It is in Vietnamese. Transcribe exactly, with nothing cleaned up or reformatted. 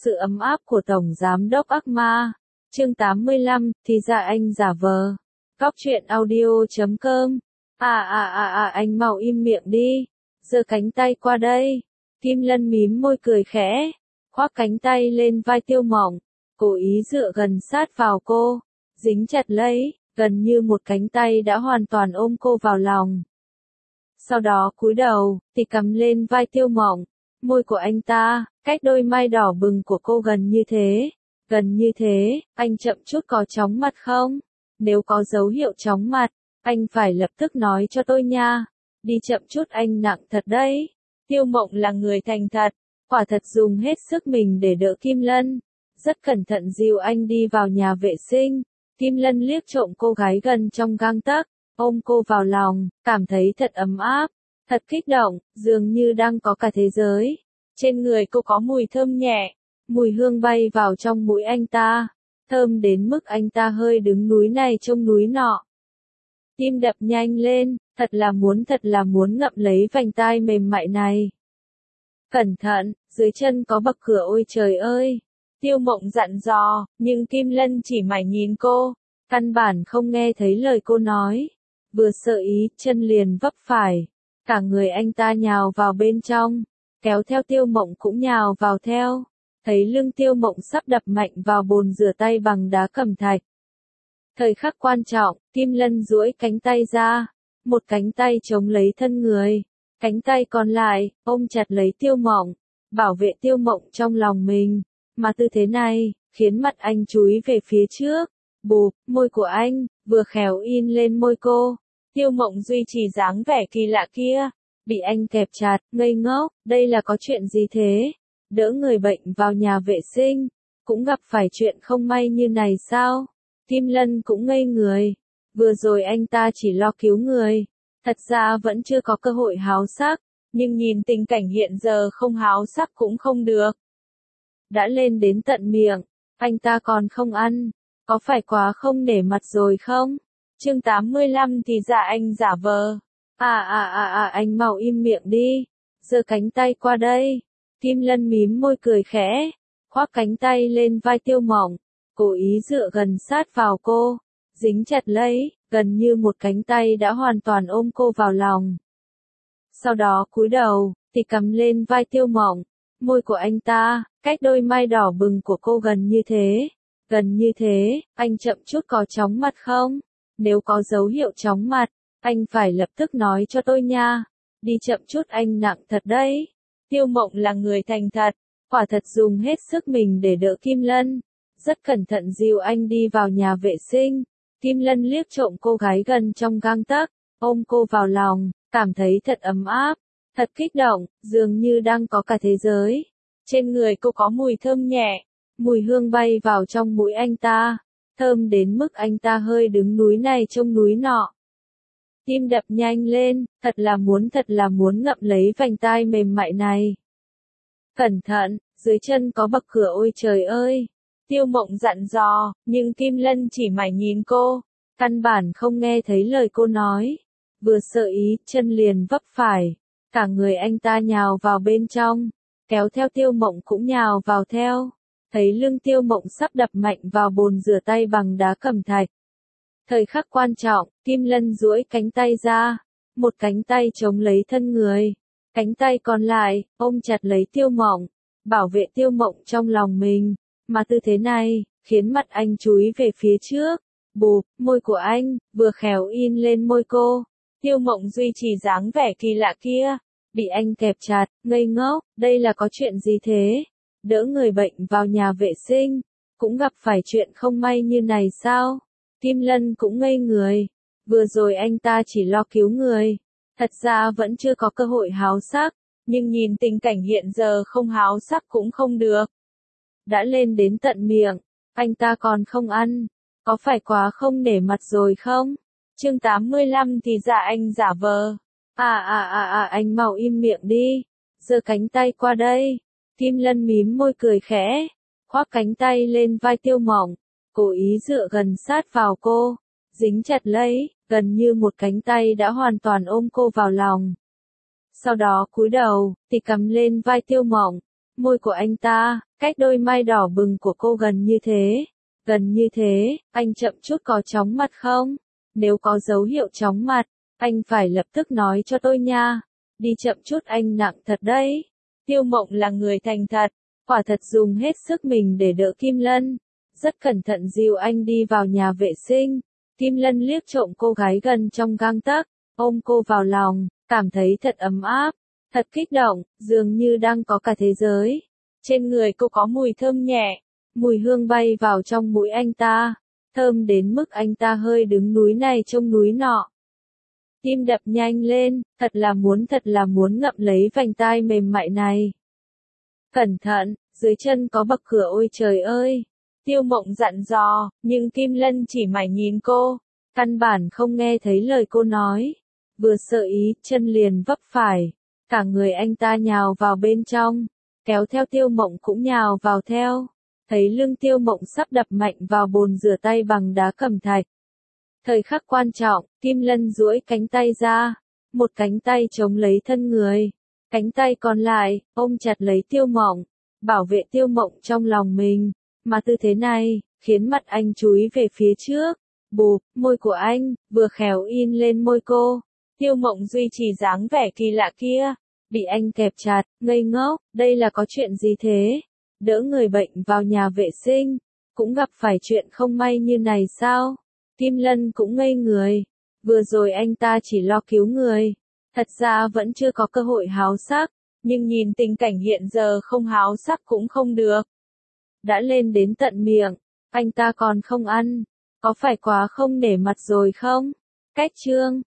sự ấm áp của Tổng Giám đốc ác ma. Chương tám mươi lăm, thì ra anh giả vờ. Cóc truyện audio chấm com. À à à à anh mau im miệng đi. Giơ cánh tay qua đây. Kim Lân mím môi cười khẽ. Khoác cánh tay lên vai Tiêu Mộng. Cố ý dựa gần sát vào cô. Dính chặt lấy, gần như một cánh tay đã hoàn toàn ôm cô vào lòng. Sau đó cúi đầu, thì cầm lên vai Tiêu Mộng. Môi của anh ta, cách đôi mai đỏ bừng của cô gần như thế. Gần như thế, anh chậm chút có chóng mặt không? Nếu có dấu hiệu chóng mặt, anh phải lập tức nói cho tôi nha. Đi chậm chút anh nặng thật đấy. Tiêu Mộng là người thành thật, quả thật dùng hết sức mình để đỡ Kim Lân. Rất cẩn thận dìu anh đi vào nhà vệ sinh. Kim Lân liếc trộm cô gái gần trong gang tấc, ôm cô vào lòng, cảm thấy thật ấm áp, thật kích động, dường như đang có cả thế giới. Trên người cô có mùi thơm nhẹ, mùi hương bay vào trong mũi anh ta, thơm đến mức anh ta hơi đứng núi này trông núi nọ. Tim đập nhanh lên, thật là muốn thật là muốn ngậm lấy vành tai mềm mại này. Cẩn thận, dưới chân có bậc cửa ôi trời ơi. Tiêu Mộng dặn dò, nhưng Kim Lân chỉ mải nhìn cô, căn bản không nghe thấy lời cô nói. Vừa sợ ý, chân liền vấp phải. Cả người anh ta nhào vào bên trong, kéo theo Tiêu Mộng cũng nhào vào theo. Thấy lưng Tiêu Mộng sắp đập mạnh vào bồn rửa tay bằng đá cẩm thạch. Thời khắc quan trọng, Kim Lân duỗi cánh tay ra, một cánh tay chống lấy thân người, cánh tay còn lại, ôm chặt lấy Tiêu Mộng, bảo vệ Tiêu Mộng trong lòng mình. Mà tư thế này, khiến mặt anh chúi về phía trước. Bụp, môi của anh, vừa khéo in lên môi cô. Tiêu Mộng duy trì dáng vẻ kỳ lạ kia. Bị anh kẹp chặt, ngây ngốc, đây là có chuyện gì thế? Đỡ người bệnh vào nhà vệ sinh, cũng gặp phải chuyện không may như này sao? Kim Lân cũng ngây người. Vừa rồi anh ta chỉ lo cứu người. Thật ra vẫn chưa có cơ hội háo sắc. Nhưng nhìn tình cảnh hiện giờ không háo sắc cũng không được. Đã lên đến tận miệng, anh ta còn không ăn, có phải quá không nể mặt rồi không? Chương tám mươi lăm thì ra anh giả vờ. À à à à anh mau im miệng đi. Giơ cánh tay qua đây. Kim Lân mím môi cười khẽ, khoác cánh tay lên vai Tiêu Mộng, cố ý dựa gần sát vào cô, dính chặt lấy, gần như một cánh tay đã hoàn toàn ôm cô vào lòng. Sau đó cúi đầu, thì cầm lên vai Tiêu Mộng. Môi của anh ta, cách đôi mai đỏ bừng của cô gần như thế. Gần như thế, anh chậm chút có chóng mặt không? Nếu có dấu hiệu chóng mặt, anh phải lập tức nói cho tôi nha. Đi chậm chút anh nặng thật đấy. Tiêu Mộng là người thành thật, quả thật dùng hết sức mình để đỡ Kim Lân. Rất cẩn thận dìu anh đi vào nhà vệ sinh. Kim Lân liếc trộm cô gái gần trong gang tấc, ôm cô vào lòng, cảm thấy thật ấm áp. Thật kích động, dường như đang có cả thế giới. Trên người cô có mùi thơm nhẹ, mùi hương bay vào trong mũi anh ta, thơm đến mức anh ta hơi đứng núi này trông núi nọ. Tim đập nhanh lên, thật là muốn thật là muốn ngậm lấy vành tai mềm mại này. Cẩn thận, dưới chân có bậc cửa ôi trời ơi. Tiêu Mộng dặn dò, nhưng Kim Lân chỉ mải nhìn cô, căn bản không nghe thấy lời cô nói. Vừa sợ ý, chân liền vấp phải. Cả người anh ta nhào vào bên trong, kéo theo Tiêu Mộng cũng nhào vào theo. Thấy lưng Tiêu Mộng sắp đập mạnh vào bồn rửa tay bằng đá cẩm thạch. Thời khắc quan trọng, Kim Lân duỗi cánh tay ra, một cánh tay chống lấy thân người, cánh tay còn lại, ôm chặt lấy Tiêu Mộng, bảo vệ Tiêu Mộng trong lòng mình. Mà tư thế này, khiến mặt anh chúi về phía trước. Bụp, môi của anh, vừa khéo in lên môi cô. Tiêu Mộng duy trì dáng vẻ kỳ lạ kia. Bị anh kẹp chặt, ngây ngốc, đây là có chuyện gì thế? Đỡ người bệnh vào nhà vệ sinh, cũng gặp phải chuyện không may như này sao? Kim Lân cũng ngây người. Vừa rồi anh ta chỉ lo cứu người. Thật ra vẫn chưa có cơ hội háo sắc, nhưng nhìn tình cảnh hiện giờ không háo sắc cũng không được. Đã lên đến tận miệng, anh ta còn không ăn, có phải quá không nể mặt rồi không? Chương tám mươi lăm thì ra anh giả vờ. À à à à anh mau im miệng đi. Giơ cánh tay qua đây. Kim Lân mím môi cười khẽ, khoác cánh tay lên vai Tiêu Mộng, cố ý dựa gần sát vào cô, dính chặt lấy, gần như một cánh tay đã hoàn toàn ôm cô vào lòng. Sau đó cúi đầu, thì cầm lên vai Tiêu Mộng, Môi của anh ta, cách đôi mai đỏ bừng của cô gần như thế. Gần như thế, anh chậm chút có chóng mặt không? Nếu có dấu hiệu chóng mặt, anh phải lập tức nói cho tôi nha. Đi chậm chút anh nặng thật đấy. Tiêu Mộng là người thành thật, quả thật dùng hết sức mình để đỡ Kim Lân. Rất cẩn thận dìu anh đi vào nhà vệ sinh. Kim Lân liếc trộm cô gái gần trong gang tấc, ôm cô vào lòng, cảm thấy thật ấm áp, thật kích động, dường như đang có cả thế giới. Trên người cô có mùi thơm nhẹ, mùi hương bay vào trong mũi anh ta, thơm đến mức anh ta hơi đứng núi này trông núi nọ. Tim đập nhanh lên, thật là muốn thật là muốn ngậm lấy vành tai mềm mại này. Cẩn thận, dưới chân có bậc cửa ôi trời ơi. Tiêu Mộng dặn dò, nhưng Kim Lân chỉ mải nhìn cô, căn bản không nghe thấy lời cô nói. Vừa sợ ý, chân liền vấp phải, cả người anh ta nhào vào bên trong, kéo theo Tiêu Mộng cũng nhào vào theo. Thấy lưng Tiêu Mộng sắp đập mạnh vào bồn rửa tay bằng đá cẩm thạch. Thời khắc quan trọng, Kim Lân duỗi cánh tay ra, một cánh tay chống lấy thân người, cánh tay còn lại, ôm chặt lấy Tiêu Mộng, bảo vệ Tiêu Mộng trong lòng mình. Mà tư thế này, khiến mặt anh chúi về phía trước. Bụp, môi của anh, vừa khéo in lên môi cô. Tiêu Mộng duy trì dáng vẻ kỳ lạ kia. Bị anh kẹp chặt, ngây ngốc, đây là có chuyện gì thế? Đỡ người bệnh vào nhà vệ sinh, cũng gặp phải chuyện không may như này sao? Kim Lân cũng ngây người. Vừa rồi anh ta chỉ lo cứu người. Thật ra vẫn chưa có cơ hội háo sắc. Nhưng nhìn tình cảnh hiện giờ không háo sắc cũng không được. Đã lên đến tận miệng, anh ta còn không ăn, có phải quá không nể mặt rồi không? Cách chương